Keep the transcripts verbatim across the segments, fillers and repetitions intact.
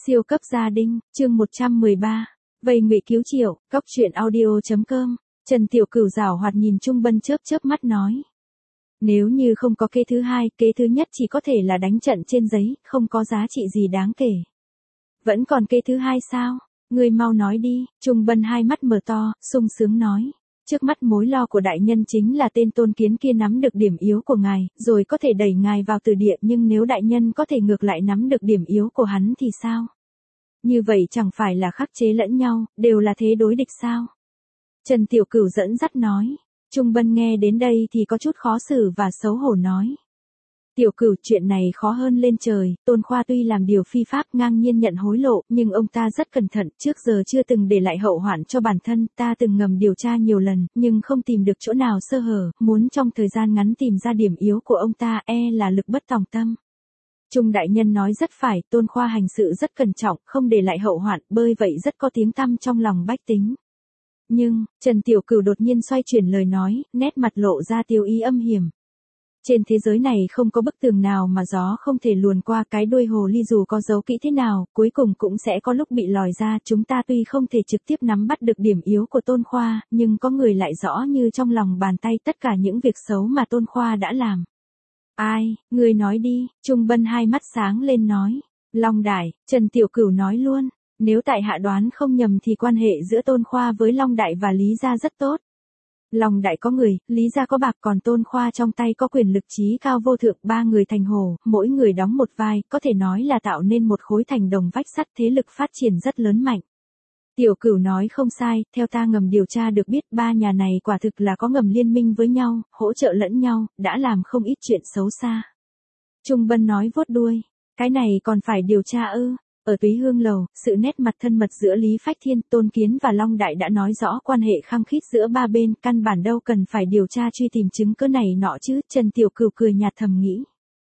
Siêu cấp gia đình, chương một trăm mười ba. Vây ngụy cứu Triệu, Cóc truyện audio.com. Trần Tiểu Cửu giảo hoạt nhìn Trung Bân chớp chớp mắt nói. Nếu như không có kế thứ hai, kế thứ nhất chỉ có thể là đánh trận trên giấy, không có giá trị gì đáng kể. Vẫn còn kế thứ hai sao? Ngươi mau nói đi. Trung Bân hai mắt mở to, sung sướng nói. Trước mắt mối lo của đại nhân chính là tên Tôn Kiến kia nắm được điểm yếu của ngài, rồi có thể đẩy ngài vào từ địa, nhưng nếu đại nhân có thể ngược lại nắm được điểm yếu của hắn thì sao? Như vậy chẳng phải là khắc chế lẫn nhau, đều là thế đối địch sao? Trần Tiểu Cửu dẫn dắt nói. Trung Bân nghe đến đây thì có chút khó xử và xấu hổ nói. Tiểu Cửu, chuyện này khó hơn lên trời, Tôn Khoa tuy làm điều phi pháp ngang nhiên nhận hối lộ, nhưng ông ta rất cẩn thận, trước giờ chưa từng để lại hậu hoạn cho bản thân, ta từng ngầm điều tra nhiều lần, nhưng không tìm được chỗ nào sơ hở, muốn trong thời gian ngắn tìm ra điểm yếu của ông ta, e là lực bất tòng tâm. Trung đại nhân nói rất phải, Tôn Khoa hành sự rất cẩn trọng, không để lại hậu hoạn, bởi vậy rất có tiếng tăm trong lòng bách tính. Nhưng, Trần Tiểu Cửu đột nhiên xoay chuyển lời nói, nét mặt lộ ra tiêu ý âm hiểm. Trên thế giới này không có bức tường nào mà gió không thể luồn qua, cái đuôi hồ ly dù có giấu kỹ thế nào, cuối cùng cũng sẽ có lúc bị lòi ra. Chúng ta tuy không thể trực tiếp nắm bắt được điểm yếu của Tôn Khoa, nhưng có người lại rõ như trong lòng bàn tay tất cả những việc xấu mà Tôn Khoa đã làm. Ai, người nói đi. Trung Bân hai mắt sáng lên nói. Long Đại. Trần Tiểu Cửu nói luôn. Nếu tại hạ đoán không nhầm thì quan hệ giữa Tôn Khoa với Long Đại và Lý Gia rất tốt. Long Đại có người, Lý Gia có bạc, còn Tôn Khoa trong tay có quyền lực trí cao vô thượng, ba người thành hồ, mỗi người đóng một vai, có thể nói là tạo nên một khối thành đồng vách sắt, thế lực phát triển rất lớn mạnh. Tiểu Cửu nói không sai, theo ta ngầm điều tra được biết ba nhà này quả thực là có ngầm liên minh với nhau, hỗ trợ lẫn nhau, đã làm không ít chuyện xấu xa. Trung Bân nói vuốt đuôi, cái này còn phải điều tra ư? Ở Túy Hương Lầu, sự nét mặt thân mật giữa Lý Phách Thiên, Tôn Kiến và Long Đại đã nói rõ quan hệ khăng khít giữa ba bên, căn bản đâu cần phải điều tra truy tìm chứng cứ này nọ chứ. Trần Tiểu Cửu cười nhạt thầm nghĩ.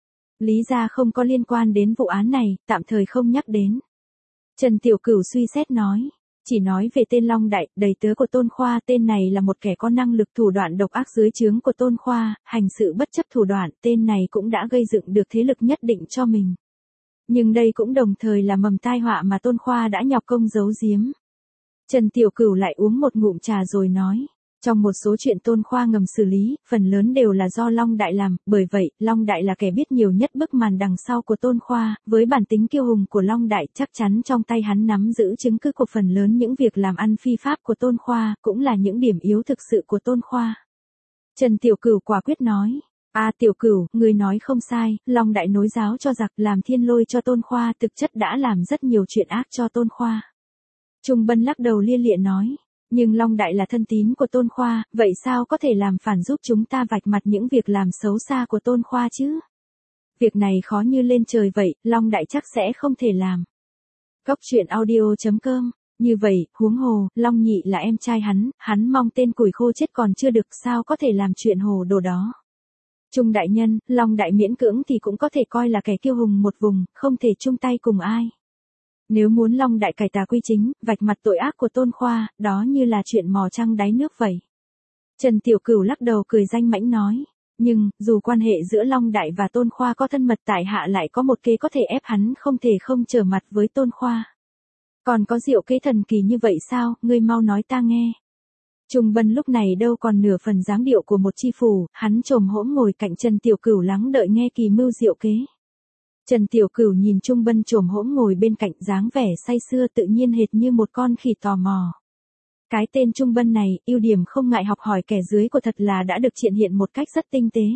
Lý gia không có liên quan đến vụ án này, tạm thời không nhắc đến. Trần Tiểu Cửu suy xét nói. Chỉ nói về tên Long Đại, đầy tớ của Tôn Khoa, tên này là một kẻ có năng lực thủ đoạn độc ác dưới trướng của Tôn Khoa, hành sự bất chấp thủ đoạn, tên này cũng đã gây dựng được thế lực nhất định cho mình. Nhưng đây cũng đồng thời là mầm tai họa mà Tôn Khoa đã nhọc công giấu giếm. Trần Tiểu Cửu lại uống một ngụm trà rồi nói. Trong một số chuyện Tôn Khoa ngầm xử lý, phần lớn đều là do Long Đại làm, bởi vậy, Long Đại là kẻ biết nhiều nhất bức màn đằng sau của Tôn Khoa, với bản tính kiêu hùng của Long Đại chắc chắn trong tay hắn nắm giữ chứng cứ của phần lớn những việc làm ăn phi pháp của Tôn Khoa, cũng là những điểm yếu thực sự của Tôn Khoa. Trần Tiểu Cửu quả quyết nói. À Tiểu Cửu, người nói không sai, Long Đại nối giáo cho giặc, làm thiên lôi cho Tôn Khoa, thực chất đã làm rất nhiều chuyện ác cho Tôn Khoa. Trung Bân lắc đầu lia lịa nói. Nhưng Long Đại là thân tín của Tôn Khoa, vậy sao có thể làm phản giúp chúng ta vạch mặt những việc làm xấu xa của Tôn Khoa chứ? Việc này khó như lên trời vậy, Long Đại chắc sẽ không thể làm. Cóc truyện audio.com. Như vậy, huống hồ, Long Nhị là em trai hắn, hắn mong tên củi khô chết còn chưa được, sao có thể làm chuyện hồ đồ đó. Trung đại nhân, Long Đại miễn cưỡng thì cũng có thể coi là kẻ kiêu hùng một vùng, không thể chung tay cùng ai. Nếu muốn Long Đại cải tà quy chính, vạch mặt tội ác của Tôn Khoa, đó như là chuyện mò trăng đáy nước vậy. Trần Tiểu Cửu lắc đầu cười danh mãnh nói. Nhưng, dù quan hệ giữa Long Đại và Tôn Khoa có thân mật, tại hạ lại có một kế có thể ép hắn không thể không trở mặt với Tôn Khoa. Còn có diệu kế thần kỳ như vậy sao, ngươi mau nói ta nghe. Trung Bân lúc này đâu còn nửa phần dáng điệu của một chi phủ, hắn trồm hỗn ngồi cạnh Trần Tiểu Cửu lắng đợi nghe kỳ mưu diệu kế. Trần Tiểu Cửu nhìn Trung Bân trồm hỗn ngồi bên cạnh dáng vẻ say sưa tự nhiên hệt như một con khỉ tò mò. Cái tên Trung Bân này, ưu điểm không ngại học hỏi kẻ dưới của thật là đã được triển hiện một cách rất tinh tế.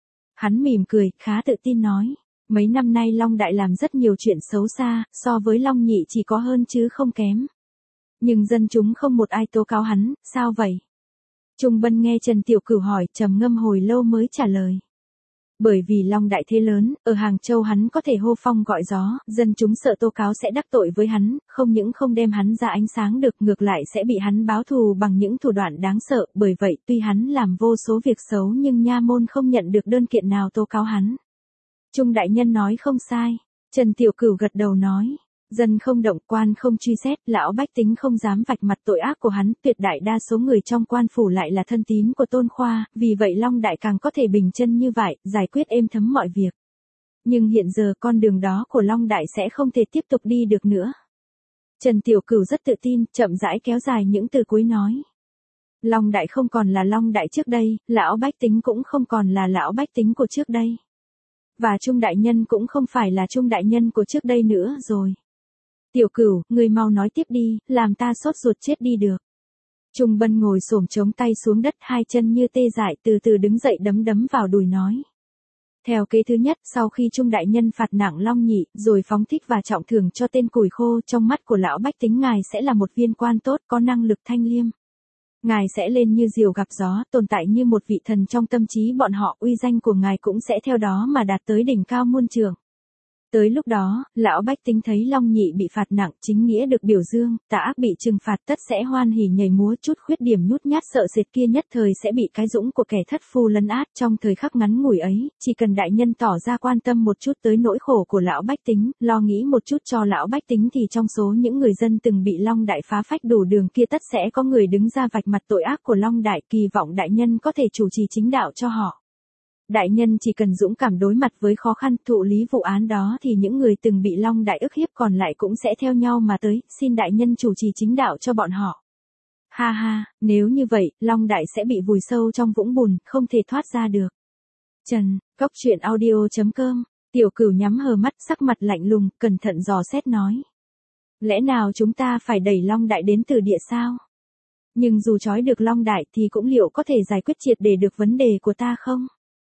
Hắn mỉm cười, khá tự tin nói. Mấy năm nay Long Đại làm rất nhiều chuyện xấu xa, so với Long Nhị chỉ có hơn chứ không kém. Nhưng dân chúng không một ai tố cáo hắn, sao vậy? Trung Bân nghe Trần Tiểu Cửu hỏi, trầm ngâm hồi lâu mới trả lời. Bởi vì Long Đại thế lớn, ở Hàng Châu hắn có thể hô phong gọi gió, dân chúng sợ tố cáo sẽ đắc tội với hắn, không những không đem hắn ra ánh sáng được, ngược lại sẽ bị hắn báo thù bằng những thủ đoạn đáng sợ, bởi vậy tuy hắn làm vô số việc xấu nhưng nha môn không nhận được đơn kiện nào tố cáo hắn. Trung đại nhân nói không sai. Trần Tiểu Cửu gật đầu nói. Dân không động, quan không truy xét, lão bách tính không dám vạch mặt tội ác của hắn, tuyệt đại đa số người trong quan phủ lại là thân tín của Tôn Khoa, vì vậy Long Đại càng có thể bình chân như vậy, giải quyết êm thấm mọi việc. Nhưng hiện giờ con đường đó của Long Đại sẽ không thể tiếp tục đi được nữa. Trần Tiểu Cửu rất tự tin, chậm rãi kéo dài những từ cuối nói. Long Đại không còn là Long Đại trước đây, lão bách tính cũng không còn là lão bách tính của trước đây. Và Trung Đại Nhân cũng không phải là Trung Đại Nhân của trước đây nữa rồi. Tiểu Cửu, người mau nói tiếp đi, làm ta sốt ruột chết đi được. Trung Bân ngồi xổm chống tay xuống đất, hai chân như tê dại, từ từ đứng dậy đấm đấm vào đùi nói. Theo kế thứ nhất, sau khi Trung Đại Nhân phạt nặng Long Nhị, rồi phóng thích và trọng thưởng cho tên củi khô, trong mắt của lão bách tính ngài sẽ là một viên quan tốt, có năng lực thanh liêm. Ngài sẽ lên như diều gặp gió, tồn tại như một vị thần trong tâm trí bọn họ, uy danh của ngài cũng sẽ theo đó mà đạt tới đỉnh cao muôn trượng. Tới lúc đó, lão bách tính thấy Long Nhị bị phạt nặng, chính nghĩa được biểu dương, tà ác bị trừng phạt, tất sẽ hoan hỉ nhảy múa, chút khuyết điểm nhút nhát sợ sệt kia nhất thời sẽ bị cái dũng của kẻ thất phu lấn át. Trong thời khắc ngắn ngủi ấy, chỉ cần đại nhân tỏ ra quan tâm một chút tới nỗi khổ của lão bách tính, lo nghĩ một chút cho lão bách tính, thì trong số những người dân từng bị Long Đại phá phách đủ đường kia tất sẽ có người đứng ra vạch mặt tội ác của Long Đại, kỳ vọng đại nhân có thể chủ trì chính đạo cho họ. Đại nhân chỉ cần dũng cảm đối mặt với khó khăn, thụ lý vụ án đó, thì những người từng bị Long Đại ức hiếp còn lại cũng sẽ theo nhau mà tới, xin đại nhân chủ trì chính đạo cho bọn họ. Ha ha, nếu như vậy, Long Đại sẽ bị vùi sâu trong vũng bùn, không thể thoát ra được. Trần, Cốc Truyện Audio chấm com, Tiểu Cửu nhắm hờ mắt, sắc mặt lạnh lùng, cẩn thận dò xét nói. Lẽ nào chúng ta phải đẩy Long Đại đến từ địa sao? Nhưng dù trói được Long Đại thì cũng liệu có thể giải quyết triệt để được vấn đề của ta không?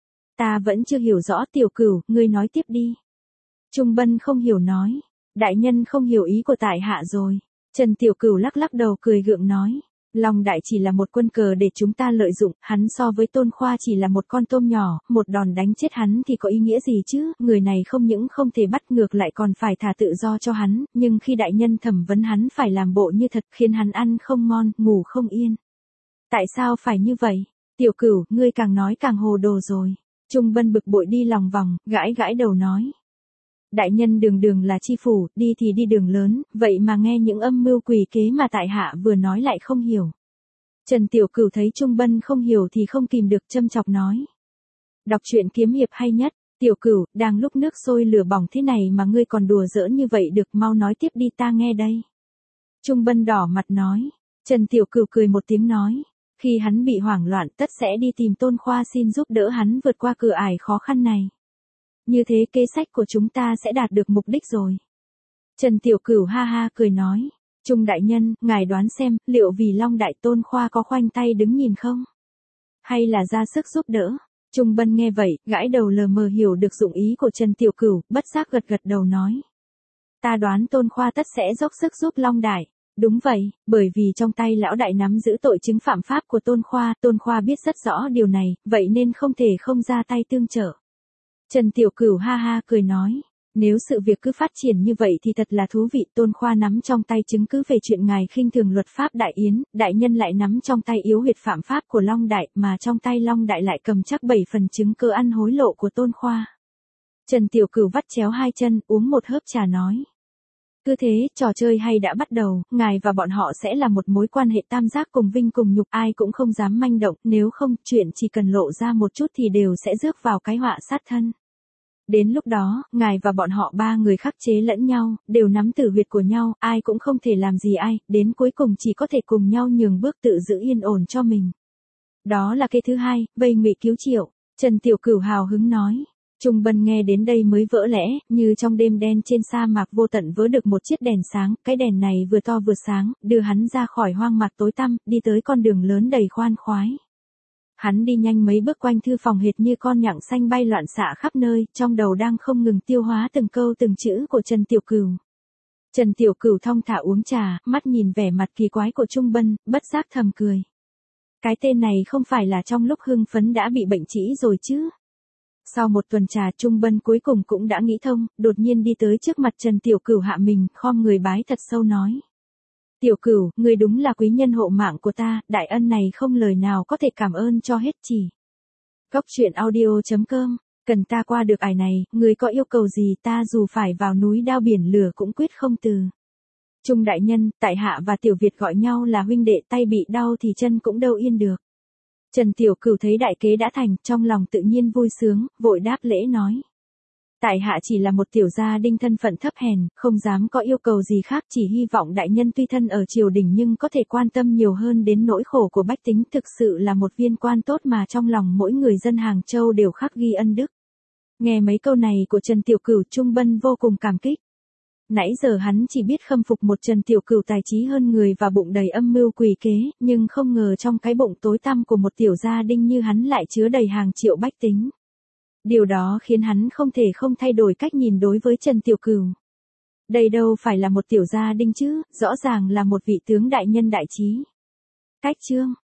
Ta vẫn chưa hiểu rõ. Tiểu Cửu, ngươi nói tiếp đi. Trung Bân không hiểu nói. Đại nhân không hiểu ý của tại hạ rồi. Trần Tiểu Cửu lắc lắc đầu cười gượng nói. Long Đại chỉ là một quân cờ để chúng ta lợi dụng, hắn so với Tôn Khoa chỉ là một con tôm nhỏ, một đòn đánh chết hắn thì có ý nghĩa gì chứ, người này không những không thể bắt, ngược lại còn phải thả tự do cho hắn, nhưng khi đại nhân thẩm vấn hắn phải làm bộ như thật, khiến hắn ăn không ngon, ngủ không yên. Tại sao phải như vậy? Tiểu Cửu, ngươi càng nói càng hồ đồ rồi. Trung Bân bực bội đi lòng vòng, gãi gãi đầu nói. Đại nhân đường đường là chi phủ, đi thì đi đường lớn, vậy mà nghe những âm mưu quỷ kế mà tại hạ vừa nói lại không hiểu. Trần Tiểu Cửu thấy Trung Bân không hiểu thì không kìm được, châm chọc nói. Đọc truyện kiếm hiệp hay nhất. Tiểu Cửu, đang lúc nước sôi lửa bỏng thế này mà ngươi còn đùa giỡn như vậy được, mau nói tiếp đi ta nghe đây. Trung Bân đỏ mặt nói. Trần Tiểu Cửu cười một tiếng nói. Khi hắn bị hoảng loạn tất sẽ đi tìm Tôn Khoa xin giúp đỡ hắn vượt qua cửa ải khó khăn này. Như thế kế sách của chúng ta sẽ đạt được mục đích rồi. Trần Tiểu Cửu ha ha cười nói. Trung đại nhân, ngài đoán xem, liệu vì Long Đại Tôn Khoa có khoanh tay đứng nhìn không? Hay là ra sức giúp đỡ? Trung Bân nghe vậy, gãi đầu lờ mờ hiểu được dụng ý của Trần Tiểu Cửu, bất giác gật gật đầu nói. Ta đoán Tôn Khoa tất sẽ dốc sức giúp Long Đại. Đúng vậy, bởi vì trong tay lão đại nắm giữ tội chứng phạm pháp của Tôn Khoa, Tôn Khoa biết rất rõ điều này, vậy nên không thể không ra tay tương trợ. Trần Tiểu Cửu ha ha cười nói, nếu sự việc cứ phát triển như vậy thì thật là thú vị. Tôn Khoa nắm trong tay chứng cứ về chuyện ngài khinh thường luật pháp Đại Yến, đại nhân lại nắm trong tay yếu huyệt phạm pháp của Long Đại, mà trong tay Long Đại lại cầm chắc bảy phần chứng cứ ăn hối lộ của Tôn Khoa. Trần Tiểu Cửu vắt chéo hai chân, uống một hớp trà nói. Cứ thế, trò chơi hay đã bắt đầu, ngài và bọn họ sẽ là một mối quan hệ tam giác cùng vinh cùng nhục, ai cũng không dám manh động, nếu không, chuyện chỉ cần lộ ra một chút thì đều sẽ rước vào cái họa sát thân. Đến lúc đó, ngài và bọn họ ba người khắc chế lẫn nhau, đều nắm tử huyệt của nhau, ai cũng không thể làm gì ai, đến cuối cùng chỉ có thể cùng nhau nhường bước tự giữ yên ổn cho mình. Đó là cái thứ hai, vây ngụy cứu triệu. Trần Tiểu Cửu hào hứng nói. Trung Bân nghe đến đây mới vỡ lẽ, như trong đêm đen trên sa mạc vô tận vỡ được một chiếc đèn sáng, cái đèn này vừa to vừa sáng, đưa hắn ra khỏi hoang mạc tối tăm, đi tới con đường lớn đầy khoan khoái. Hắn đi nhanh mấy bước quanh thư phòng hệt như con nhặng xanh bay loạn xạ khắp nơi, trong đầu đang không ngừng tiêu hóa từng câu từng chữ của Trần Tiểu Cửu. Trần Tiểu Cửu thong thả uống trà, mắt nhìn vẻ mặt kỳ quái của Trung Bân, bất giác thầm cười. Cái tên này không phải là trong lúc hưng phấn đã bị bệnh trĩ rồi chứ? Sau một tuần trà, Trung Bân cuối cùng cũng đã nghĩ thông, đột nhiên đi tới trước mặt Trần Tiểu Cửu hạ mình, khom người bái thật sâu nói. Tiểu Cửu, ngươi đúng là quý nhân hộ mạng của ta, đại ân này không lời nào có thể cảm ơn cho hết chỉ. Cốc Truyện Audio chấm com, cần ta qua được ải này, ngươi có yêu cầu gì ta dù phải vào núi đao biển lửa cũng quyết không từ. Trung đại nhân, tại hạ và Tiểu Việt gọi nhau là huynh đệ, tay bị đau thì chân cũng đâu yên được. Trần Tiểu Cửu thấy đại kế đã thành, trong lòng tự nhiên vui sướng, vội đáp lễ nói. Tại hạ chỉ là một tiểu gia đinh thân phận thấp hèn, không dám có yêu cầu gì khác, chỉ hy vọng đại nhân tuy thân ở triều đình nhưng có thể quan tâm nhiều hơn đến nỗi khổ của bách tính, thực sự là một viên quan tốt mà trong lòng mỗi người dân Hàng Châu đều khắc ghi ân đức. Nghe mấy câu này của Trần Tiểu Cửu, Trung Bân vô cùng cảm kích. Nãy giờ hắn chỉ biết khâm phục một Trần Tiểu Cửu tài trí hơn người và bụng đầy âm mưu quỷ kế, nhưng không ngờ trong cái bụng tối tăm của một tiểu gia đinh như hắn lại chứa đầy hàng triệu bách tính. Điều đó khiến hắn không thể không thay đổi cách nhìn đối với Trần Tiểu Cửu. Đây đâu phải là một tiểu gia đinh chứ, rõ ràng là một vị tướng đại nhân đại trí. Cách chương